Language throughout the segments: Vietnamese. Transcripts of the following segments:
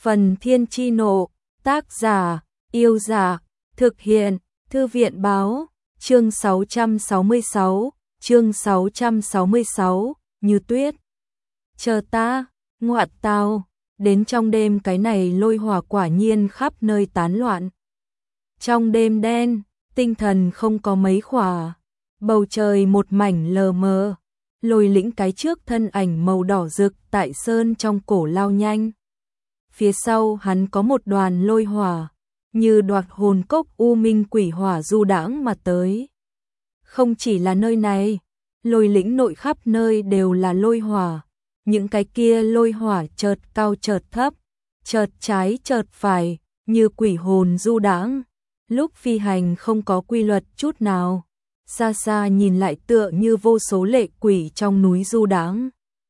Phần Thiên Chi Nộ, tác giả, Yêu Giả, thực hiện, Thư viện Báo, chương 666, Như Tuyết. Chờ ta, ngoạn tao, đến trong đêm cái này lôi hỏa quả nhiên khắp nơi tán loạn. Trong đêm đen, tinh thần không có mấy khỏa, bầu trời một mảnh lờ mờ, Lôi Lĩnh cái trước thân ảnh màu đỏ rực tại sơn trong cổ lao nhanh. Phía sau hắn có một đoàn lôi hỏa, như đoạt hồn cốc u minh quỷ hỏa du đãng mà tới. Không chỉ là nơi này, Lôi Lĩnh nội khắp nơi đều là lôi hỏa, những cái kia lôi hỏa chợt cao chợt thấp, chợt trái chợt phải, như quỷ hồn du đãng, lúc phi hành không có quy luật chút nào, xa xa nhìn lại tựa như vô số lệ quỷ trong núi du đãng.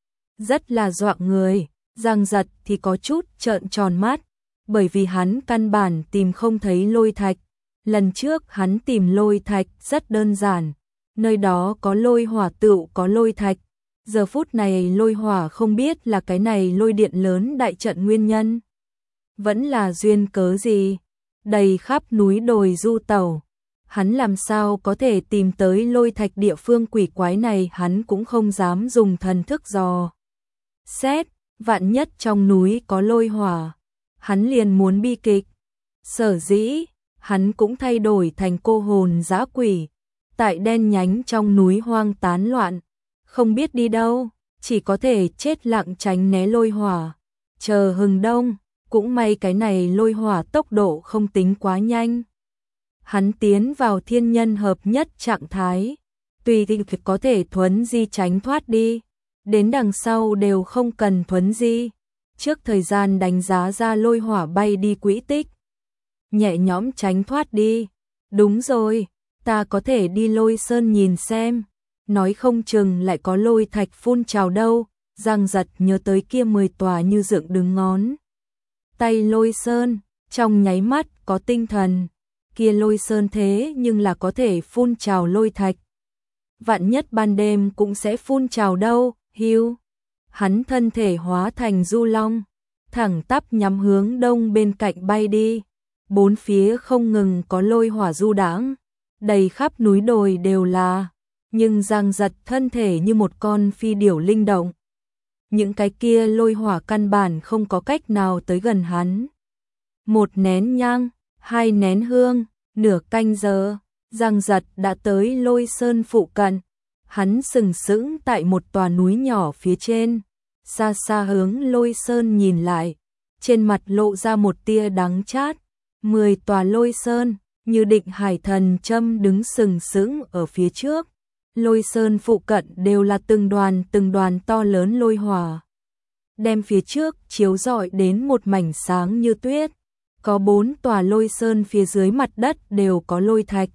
Rất là dọa người. Giang Giật thì có chút trợn tròn mắt, bởi vì hắn căn bản tìm không thấy lôi thạch. Lần trước hắn tìm lôi thạch rất đơn giản, nơi đó có lôi hỏa tựu có lôi thạch. Giờ phút này lôi hỏa không biết là cái này lôi điện lớn đại trận nguyên nhân, vẫn là duyên cớ gì, đầy khắp núi đồi du tẩu. Hắn làm sao có thể tìm tới lôi thạch địa phương quỷ quái này, hắn cũng không dám dùng thần thức dò xét. Vạn nhất trong núi có lôi hỏa, hắn liền muốn bi kịch. Sở dĩ, hắn cũng thay đổi thành cô hồn dã quỷ, tại đen nhánh trong núi hoang tán loạn, không biết đi đâu, chỉ có thể chết lặng tránh né lôi hỏa, chờ hừng đông. Cũng may cái này lôi hỏa tốc độ không tính quá nhanh. Hắn tiến vào thiên nhân hợp nhất trạng thái, tùy thì có thể thuấn di tránh thoát đi. Đến đằng sau đều không cần thuấn di, trước thời gian đánh giá ra lôi hỏa bay đi quỹ tích, nhẹ nhõm tránh thoát đi. Đúng rồi, ta có thể đi Lôi Sơn nhìn xem, nói không chừng lại có lôi thạch phun trào đâu. Giang Giật nhớ tới kia 10 tòa như dựng đứng ngón tay Lôi Sơn, trong nháy mắt có tinh thần, kia Lôi Sơn thế nhưng là có thể phun trào lôi thạch, vạn nhất ban đêm cũng sẽ phun trào đâu. Hưu, hắn thân thể hóa thành du long, thẳng tắp nhắm hướng đông bên cạnh bay đi. Bốn phía không ngừng có lôi hỏa du đãng, đầy khắp núi đồi đều là, nhưng Giang Giật thân thể như một con phi điểu linh động. Những cái kia lôi hỏa căn bản không có cách nào tới gần hắn. Một nén nhang, hai nén hương, nửa canh giờ, Giang Giật đã tới Lôi Sơn phụ cận. Hắn sừng sững tại một tòa núi nhỏ phía trên, xa xa hướng Lôi Sơn nhìn lại, trên mặt lộ ra một tia đắng chát. 10 tòa Lôi Sơn, như định hải thần châm đứng sừng sững ở phía trước. Lôi Sơn phụ cận đều là từng đoàn to lớn lôi hỏa, đem phía trước chiếu rọi đến một mảnh sáng như tuyết. Có 4 tòa Lôi Sơn phía dưới mặt đất đều có lôi thạch,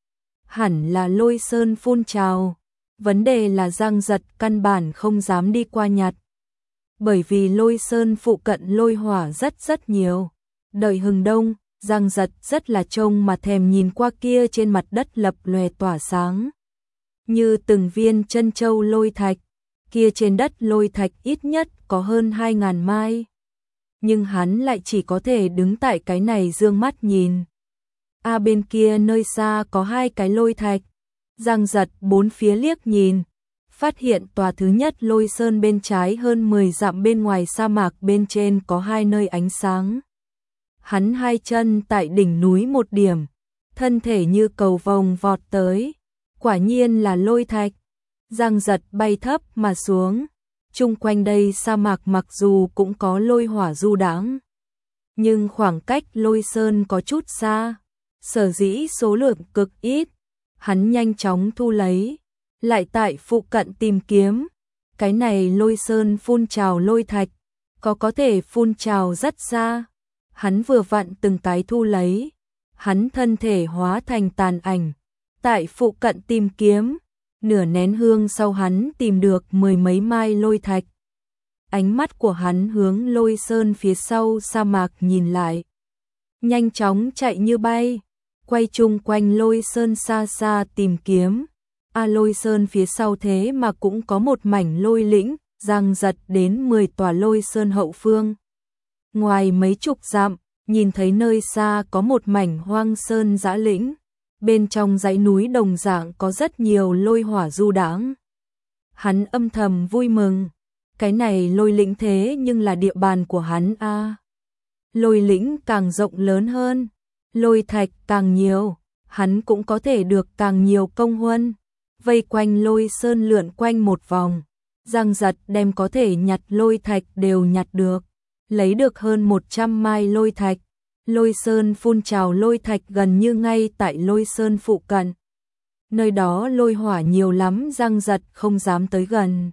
hẳn là Lôi Sơn phun trào. Vấn đề là Giang Giật căn bản không dám đi qua nhặt, bởi vì Lôi Sơn phụ cận lôi hỏa rất nhiều. Đợi hừng đông, Giang Giật rất là trông mà thèm nhìn qua kia trên mặt đất lập lòe tỏa sáng, như từng viên chân châu lôi thạch. Kia trên đất lôi thạch ít nhất có hơn 2.000 mai, nhưng hắn lại chỉ có thể đứng tại cái này dương mắt nhìn. Bên kia nơi xa có 2 cái lôi thạch. Giang Giật bốn phía liếc nhìn, phát hiện tòa thứ nhất Lôi Sơn bên trái hơn 10 dặm bên ngoài sa mạc bên trên có 2 nơi ánh sáng. Hắn 2 chân tại đỉnh núi một điểm, thân thể như cầu vồng vọt tới, quả nhiên là lôi thạch. Giang Giật bay thấp mà xuống, chung quanh đây sa mạc mặc dù cũng có lôi hỏa du đãng, nhưng khoảng cách Lôi Sơn có chút xa, sở dĩ số lượng cực ít. Hắn nhanh chóng thu lấy, lại tại phụ cận tìm kiếm, cái này Lôi Sơn phun trào lôi thạch, có thể phun trào rất xa. Hắn vừa vặn từng cái thu lấy, hắn thân thể hóa thành tàn ảnh, tại phụ cận tìm kiếm, nửa nén hương sau hắn tìm được 10 mấy mai lôi thạch. Ánh mắt của hắn hướng Lôi Sơn phía sau sa mạc nhìn lại, nhanh chóng chạy như bay, quay chung quanh Lôi Sơn xa xa tìm kiếm. Lôi Sơn phía sau thế mà cũng có một mảnh lôi lĩnh. Giang Giật đến 10 tòa Lôi Sơn hậu phương, Ngoài mấy chục dặm, nhìn thấy nơi xa có một mảnh hoang sơn dã lĩnh, bên trong dãy núi đồng dạng có rất nhiều lôi hỏa du đãng. Hắn âm thầm vui mừng, cái này lôi lĩnh thế nhưng là địa bàn của hắn a. Lôi lĩnh càng rộng lớn hơn, lôi thạch càng nhiều, hắn cũng có thể được càng nhiều công huân. Vây quanh lôi sơn lượn quanh một vòng, Giang Giật đem có thể nhặt lôi thạch đều nhặt được, lấy được hơn 100 mai lôi thạch. Lôi sơn phun trào lôi thạch gần như ngay tại lôi sơn phụ cận. Nơi đó lôi hỏa nhiều lắm, Giang Giật không dám tới gần.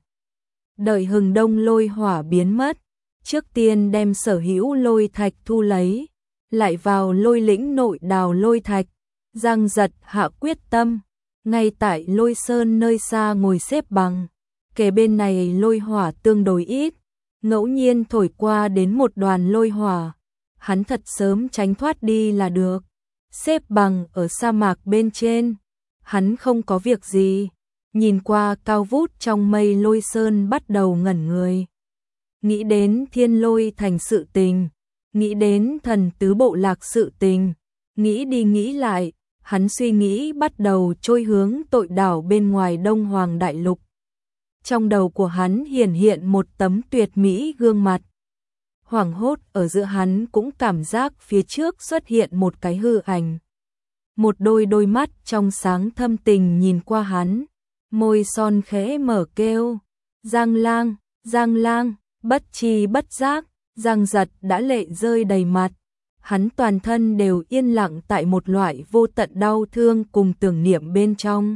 Đợi hừng đông lôi hỏa biến mất, trước tiên đem sở hữu lôi thạch thu lấy, lại vào lôi lĩnh nội đào lôi thạch. Giang Giật hạ quyết tâm, ngay tại lôi sơn nơi xa ngồi xếp bằng, kề bên này lôi hỏa tương đối ít, ngẫu nhiên thổi qua đến một đoàn lôi hỏa, hắn thật sớm tránh thoát đi là được. Xếp bằng ở sa mạc bên trên, hắn không có việc gì, nhìn qua cao vút trong mây lôi sơn bắt đầu ngẩn người. Nghĩ đến thiên lôi thành sự tình, nghĩ đến thần tứ bộ lạc sự tình, nghĩ đi nghĩ lại, hắn suy nghĩ bắt đầu trôi hướng tội đảo bên ngoài Đông Hoàng Đại Lục. Trong đầu của hắn hiện một tấm tuyệt mỹ gương mặt. Hoảng hốt ở giữa hắn cũng cảm giác phía trước xuất hiện một cái hư ảnh. Một đôi mắt trong sáng thâm tình nhìn qua hắn, môi son khẽ mở kêu, Giang Lang, Giang Lang, bất tri bất giác, Giang Giật đã lệ rơi đầy mặt. Hắn toàn thân đều yên lặng tại một loại vô tận đau thương cùng tưởng niệm bên trong.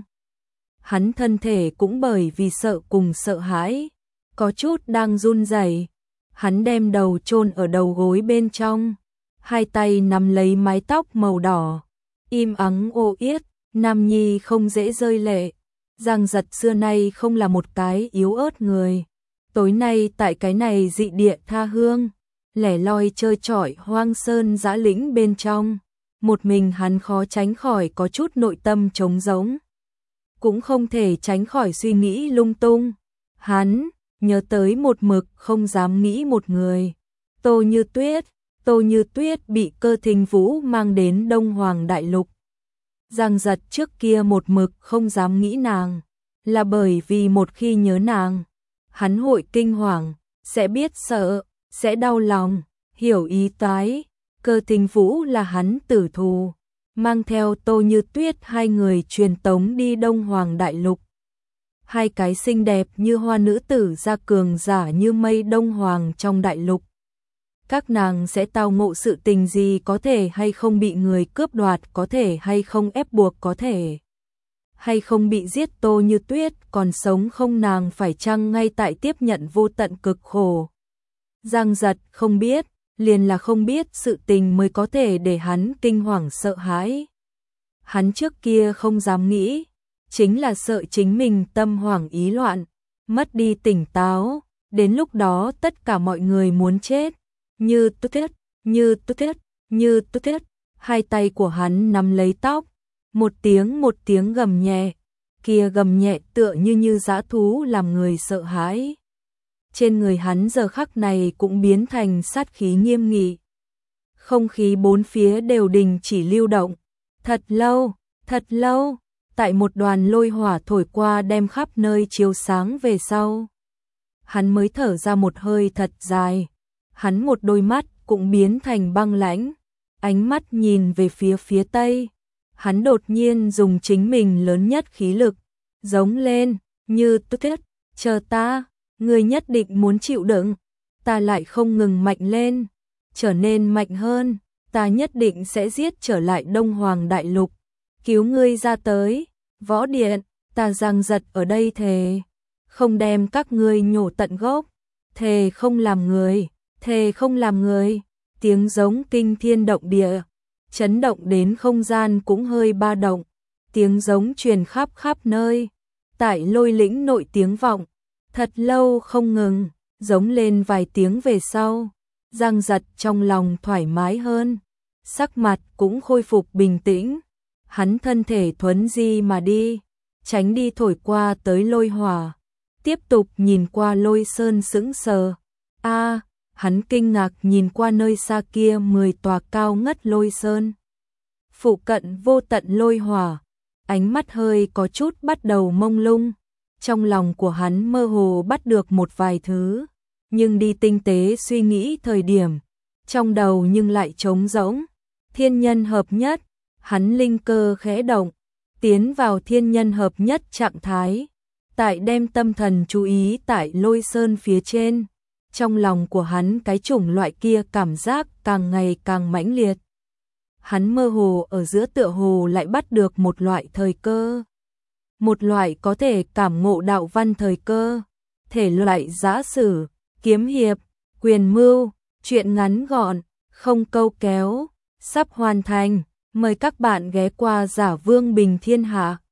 Hắn thân thể cũng bởi vì sợ cùng sợ hãi, có chút đang run rẩy. Hắn đem đầu chôn ở đầu gối bên trong, hai tay nắm lấy mái tóc màu đỏ, im ắng ô yết, nam nhi không dễ rơi lệ. Giang Giật xưa nay không là một cái yếu ớt người. Tối nay tại cái này dị địa tha hương, lẻ loi chơi chọi hoang sơn dã lĩnh bên trong, một mình hắn khó tránh khỏi có chút nội tâm trống rỗng, cũng không thể tránh khỏi suy nghĩ lung tung. Hắn nhớ tới một mực không dám nghĩ một người, Tô Như Tuyết. Tô Như Tuyết bị Cơ Thính Vũ mang đến Đông Hoàng Đại Lục. Giang Giật trước kia một mực không dám nghĩ nàng, là bởi vì một khi nhớ nàng, hắn hội kinh hoàng, sẽ biết sợ, sẽ đau lòng, hiểu ý tái. Cơ Thính Vũ là hắn tử thù, mang theo Tô Như Tuyết hai người truyền tống đi Đông Hoàng Đại Lục. Hai cái xinh đẹp như hoa nữ tử ra cường giả như mây Đông Hoàng trong đại lục. Các nàng sẽ tao ngộ sự tình gì, có thể hay không bị người cướp đoạt, có thể hay không ép buộc, có thể hay không bị giết. Tô Như Tuyết còn sống không, nàng phải chăng ngay tại tiếp nhận vô tận cực khổ. Giang Giật không biết, liền là không biết sự tình mới có thể để hắn kinh hoàng sợ hãi. Hắn trước kia không dám nghĩ, chính là sợ chính mình tâm hoảng ý loạn, mất đi tỉnh táo, đến lúc đó tất cả mọi người muốn chết. Như Tuyết, Như Tuyết, Như Tuyết, hai tay của hắn nắm lấy tóc, một tiếng gầm nhẹ, kia gầm nhẹ tựa như dã thú làm người sợ hãi. Trên người hắn giờ khắc này cũng biến thành sát khí nghiêm nghị. Không khí bốn phía đều đình chỉ lưu động. Thật lâu, tại một đoàn lôi hỏa thổi qua đem khắp nơi chiếu sáng về sau, hắn mới thở ra một hơi thật dài. Hắn một đôi mắt cũng biến thành băng lãnh, ánh mắt nhìn về phía tây. Hắn đột nhiên dùng chính mình lớn nhất khí lực, giống lên, Như Tuyết, chờ ta, ngươi nhất định muốn chịu đựng, ta lại không ngừng mạnh lên, trở nên mạnh hơn, ta nhất định sẽ giết trở lại Đông Hoàng Đại Lục, cứu ngươi ra tới, Võ Điện, ta Giang Giật ở đây thề, không đem các ngươi nhổ tận gốc, thề không làm người. Thề không làm người. Tiếng giống kinh thiên động địa, chấn động đến không gian cũng hơi ba động. Tiếng giống truyền khắp nơi, tại lôi lĩnh nội tiếng vọng, thật lâu không ngừng, giống lên vài tiếng về sau. Giang Giật trong lòng thoải mái hơn, sắc mặt cũng khôi phục bình tĩnh. Hắn thân thể thuấn di mà đi, tránh đi thổi qua tới lôi hỏa, tiếp tục nhìn qua lôi sơn sững sờ. hắn kinh ngạc nhìn qua nơi xa kia 10 tòa cao ngất lôi sơn. Phụ cận vô tận lôi hỏa, ánh mắt hơi có chút bắt đầu mông lung. Trong lòng của hắn mơ hồ bắt được một vài thứ, nhưng đi tinh tế suy nghĩ thời điểm, trong đầu nhưng lại trống rỗng. Thiên nhân hợp nhất, hắn linh cơ khẽ động, tiến vào thiên nhân hợp nhất trạng thái, tại đem tâm thần chú ý tại lôi sơn phía trên. Trong lòng của hắn cái chủng loại kia cảm giác càng ngày càng mãnh liệt. Hắn mơ hồ ở giữa tựa hồ lại bắt được một loại thời cơ. Một loại có thể cảm ngộ đạo văn thời cơ. Thể loại giã sử, kiếm hiệp, quyền mưu, truyện ngắn gọn, không câu kéo, sắp hoàn thành. Mời các bạn ghé qua Giả Vương Bình Thiên Hạ.